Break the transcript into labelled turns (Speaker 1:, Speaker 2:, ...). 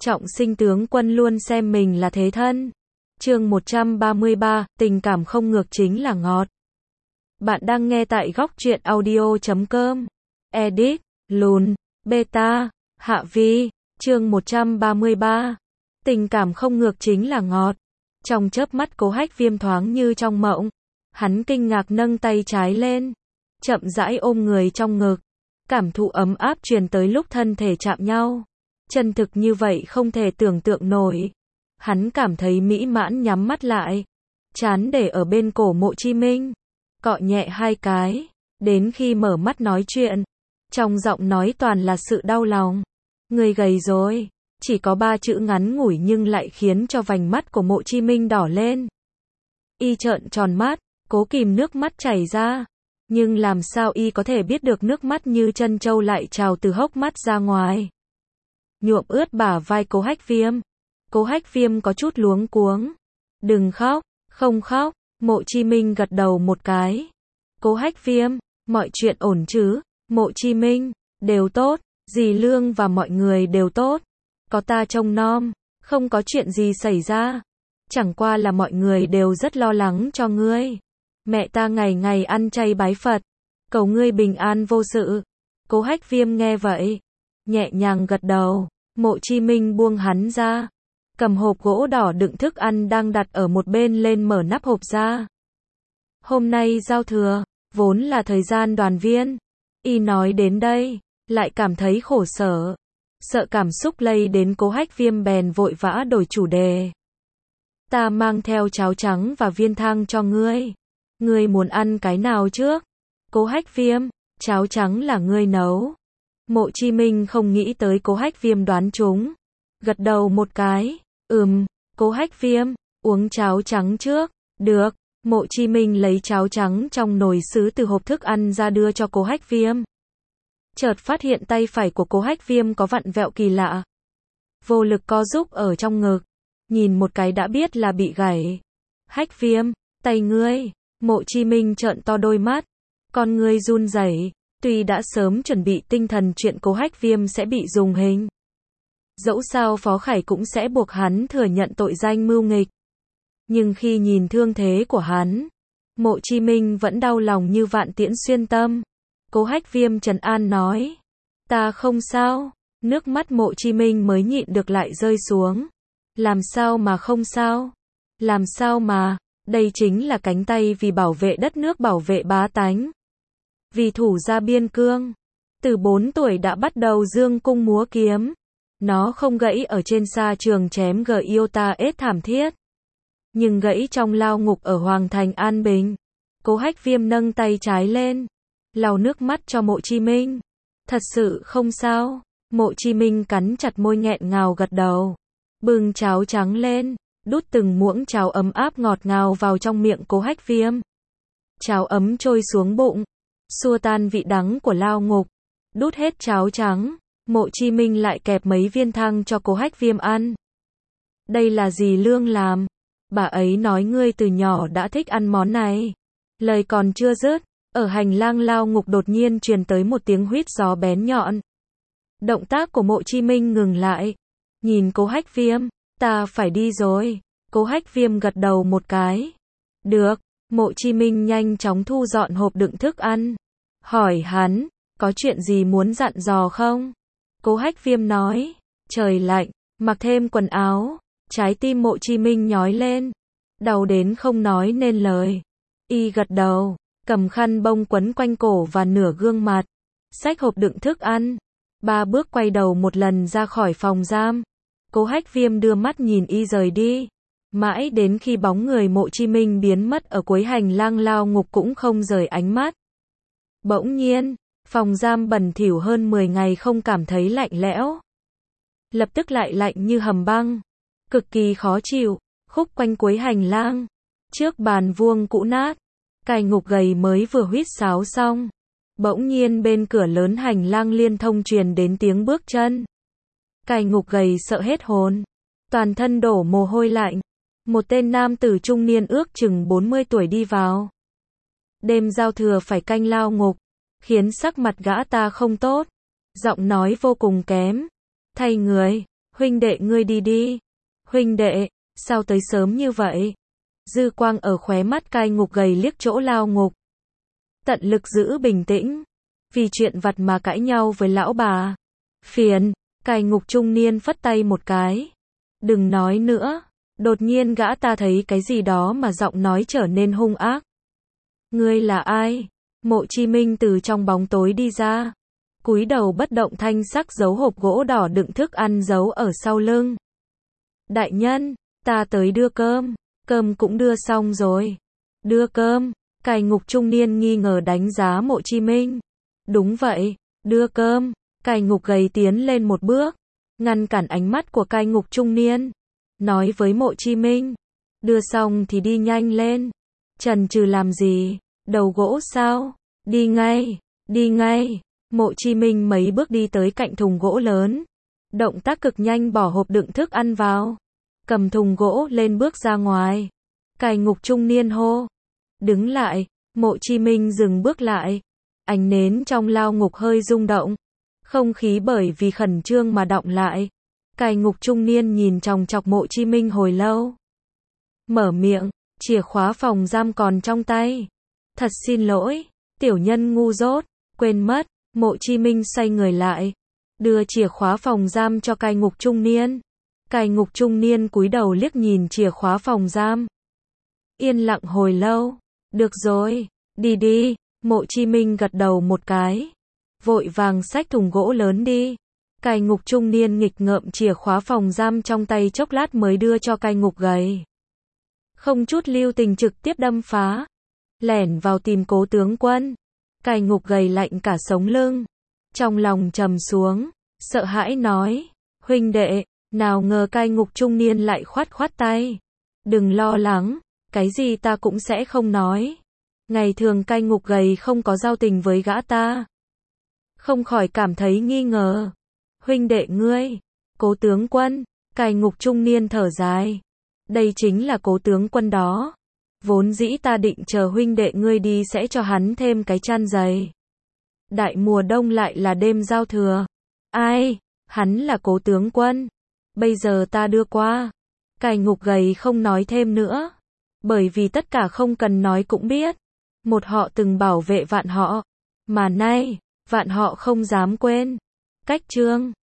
Speaker 1: Trọng Sinh tướng quân luôn xem mình là thế thân. Chương 133, tình cảm không ngược chính là ngọt. Bạn đang nghe tại góc truyện audio.com. Edit, lùn, beta, hạ vi, chương 133. Tình cảm không ngược chính là ngọt. Trong chớp mắt Cố Hách Viêm thoáng như trong mộng. Hắn kinh ngạc nâng tay trái lên, chậm rãi ôm người trong ngực. Cảm thụ ấm áp truyền tới lúc thân thể chạm nhau. Chân thực như vậy không thể tưởng tượng nổi. Hắn cảm thấy mỹ mãn nhắm mắt lại. Trán để ở bên cổ Mộ Chi Minh. Cọ nhẹ hai cái. Đến khi mở mắt nói chuyện. Trong giọng nói toàn là sự đau lòng. Người gầy rồi. Chỉ có 3 chữ ngắn ngủi nhưng lại khiến cho vành mắt của Mộ Chi Minh đỏ lên. Y trợn tròn mắt, cố kìm nước mắt chảy ra. Nhưng làm sao y có thể biết được nước mắt như chân trâu lại trào từ hốc mắt ra ngoài. Nhuộm ướt bả vai Cố Hách Viêm. Cố Hách Viêm có chút luống cuống. Đừng khóc, không khóc. Mộ Chi Minh gật đầu một cái. Cố Hách Viêm, mọi chuyện ổn chứ? Mộ Chi Minh, đều tốt, dì Lương và mọi người đều tốt. Có ta trông nom, không có chuyện gì xảy ra. Chẳng qua là mọi người đều rất lo lắng cho ngươi. Mẹ ta ngày ngày ăn chay bái Phật, cầu ngươi bình an vô sự. Cố Hách Viêm nghe vậy, nhẹ nhàng gật đầu. Mộ Chi Minh buông hắn ra, cầm hộp gỗ đỏ đựng thức ăn đang đặt ở một bên lên mở nắp hộp ra. Hôm nay giao thừa, vốn là thời gian đoàn viên. Y nói đến đây, lại cảm thấy khổ sở. Sợ cảm xúc lây đến Cố Hách Viêm bèn vội vã đổi chủ đề. Ta mang theo cháo trắng và viên thang cho ngươi. Ngươi muốn ăn cái nào trước? Cố Hách Viêm, cháo trắng là ngươi nấu. Mộ Chi Minh không nghĩ tới Cố Hách Viêm đoán trúng. Gật đầu một cái. Cố Hách Viêm, uống cháo trắng trước. Được. Mộ Chi Minh lấy cháo trắng trong nồi sứ từ hộp thức ăn ra đưa cho Cố Hách Viêm. Chợt phát hiện tay phải của Cố Hách Viêm có vặn vẹo kỳ lạ. Vô lực co rúm ở trong ngực. Nhìn một cái đã biết là bị gãy. Hách Viêm, tay ngươi. Mộ Chi Minh trợn to đôi mắt. Con ngươi run rẩy. Tuy đã sớm chuẩn bị tinh thần chuyện Cố Hách Viêm sẽ bị dùng hình. Dẫu sao Phó Khải cũng sẽ buộc hắn thừa nhận tội danh mưu nghịch. Nhưng khi nhìn thương thế của hắn, Mộ Chi Minh vẫn đau lòng như vạn tiễn xuyên tâm. Cố Hách Viêm trấn an nói. Ta không sao. Nước mắt Mộ Chi Minh mới nhịn được lại rơi xuống. Làm sao mà không sao? Làm sao mà? Đây chính là cánh tay vì bảo vệ đất nước, bảo vệ bá tánh. Vì thủ gia biên cương. Từ 4 tuổi đã bắt đầu dương cung múa kiếm. Nó không gãy ở trên sa trường chém Giota ết thảm thiết. Nhưng gãy trong lao ngục ở Hoàng thành An Bình. Cố Hách Viêm nâng tay trái lên, lau nước mắt cho Mộ Chi Minh. Thật sự không sao. Mộ Chi Minh cắn chặt môi nghẹn ngào gật đầu. Bưng cháo trắng lên, đút từng muỗng cháo ấm áp ngọt ngào vào trong miệng Cố Hách Viêm. Cháo ấm trôi xuống bụng, xua tan vị đắng của lao ngục. Đút hết cháo trắng, Mộ Chi Minh lại kẹp mấy viên thang cho Cố Hách Viêm ăn. Đây là dì Lương làm. Bà ấy nói ngươi từ nhỏ đã thích ăn món này. Lời còn chưa dứt, ở hành lang lao ngục đột nhiên truyền tới một tiếng huýt gió bén nhọn. Động tác của Mộ Chi Minh ngừng lại. Nhìn Cố Hách Viêm, ta phải đi rồi. Cố Hách Viêm gật đầu một cái. Được. Mộ Chi Minh nhanh chóng thu dọn hộp đựng thức ăn. Hỏi hắn, có chuyện gì muốn dặn dò không? Cố Hách Viêm nói, trời lạnh, mặc thêm quần áo. Trái tim Mộ Chi Minh nhói lên. Đau đến không nói nên lời. Y gật đầu, cầm khăn bông quấn quanh cổ và nửa gương mặt. Xách hộp đựng thức ăn. 3 bước quay đầu một lần ra khỏi phòng giam. Cố Hách Viêm đưa mắt nhìn y rời đi. Mãi đến khi bóng người Mộ Chi Minh biến mất ở cuối hành lang lao ngục cũng không rời ánh mắt. Bỗng nhiên, phòng giam bẩn thỉu hơn 10 ngày không cảm thấy lạnh lẽo. Lập tức lại lạnh như hầm băng. Cực kỳ khó chịu, khúc quanh cuối hành lang. Trước bàn vuông cũ nát, cai ngục gầy mới vừa huýt sáo xong. Bỗng nhiên bên cửa lớn hành lang liên thông truyền đến tiếng bước chân. Cai ngục gầy sợ hết hồn. Toàn thân đổ mồ hôi lạnh. Một tên nam tử trung niên ước chừng 40 tuổi đi vào. Đêm giao thừa phải canh lao ngục, khiến sắc mặt gã ta không tốt. Giọng nói vô cùng kém. Thay người, huynh đệ ngươi đi đi. Huynh đệ, sao tới sớm như vậy? Dư quang ở khóe mắt Cai Ngục gầy liếc chỗ Lao Ngục. Tận lực giữ bình tĩnh. Vì chuyện vặt mà cãi nhau với lão bà. Phiền, Cai Ngục trung niên phất tay một cái. Đừng nói nữa. Đột nhiên gã ta thấy cái gì đó mà giọng nói trở nên hung ác. Ngươi là ai? Mộ Chi Minh từ trong bóng tối đi ra. Cúi đầu bất động thanh sắc giấu hộp gỗ đỏ đựng thức ăn giấu ở sau lưng. Đại nhân, ta tới đưa cơm. Cơm cũng đưa xong rồi. Đưa cơm. Cai Ngục trung niên nghi ngờ đánh giá Mộ Chi Minh. Đúng vậy, đưa cơm. Cai Ngục gầy tiến lên một bước, ngăn cản ánh mắt của Cai Ngục trung niên. Nói với Mộ Chi Minh. Đưa xong thì đi nhanh lên. Chần chừ làm gì? Đầu gỗ sao? Đi ngay, đi ngay. Mộ Chi Minh mấy bước đi tới cạnh thùng gỗ lớn. Động tác cực nhanh bỏ hộp đựng thức ăn vào. Cầm thùng gỗ lên bước ra ngoài. Cai Ngục trung niên hô. Đứng lại. Mộ Chi Minh dừng bước lại. Ánh nến trong lao ngục hơi rung động. Không khí bởi vì khẩn trương mà đọng lại. Cai Ngục trung niên nhìn chòng chọc Mộ Chi Minh hồi lâu. Mở miệng, chìa khóa phòng giam còn trong tay. Thật xin lỗi, tiểu nhân ngu dốt, quên mất. Mộ Chi Minh xoay người lại, đưa chìa khóa phòng giam cho Cai Ngục trung niên. Cai Ngục trung niên cúi đầu liếc nhìn chìa khóa phòng giam. Yên lặng hồi lâu. Được rồi, đi đi. Mộ Chi Minh gật đầu một cái. Vội vàng xách thùng gỗ lớn đi. Cai Ngục trung niên nghịch ngợm chìa khóa phòng giam trong tay chốc lát mới đưa cho Cai Ngục gầy. Không chút lưu tình trực tiếp đâm phá. Lẻn vào tìm Cố tướng quân. Cai Ngục gầy lạnh cả sống lưng. Trong lòng trầm xuống, sợ hãi nói. Huynh đệ, nào ngờ Cai Ngục trung niên lại khoát khoát tay. Đừng lo lắng, cái gì ta cũng sẽ không nói. Ngày thường Cai Ngục gầy không có giao tình với gã ta. Không khỏi cảm thấy nghi ngờ. Huynh đệ ngươi, Cố tướng quân. Cai Ngục trung niên thở dài. Đây chính là Cố tướng quân đó. Vốn dĩ ta định chờ huynh đệ ngươi đi sẽ cho hắn thêm cái chăn dày. Đại mùa đông lại là đêm giao thừa. Ai? Hắn là Cố tướng quân. Bây giờ ta đưa qua. Cai Ngục gầy không nói thêm nữa. Bởi vì tất cả không cần nói cũng biết. Một họ từng bảo vệ vạn họ. Mà nay, vạn họ không dám quên. Cách chương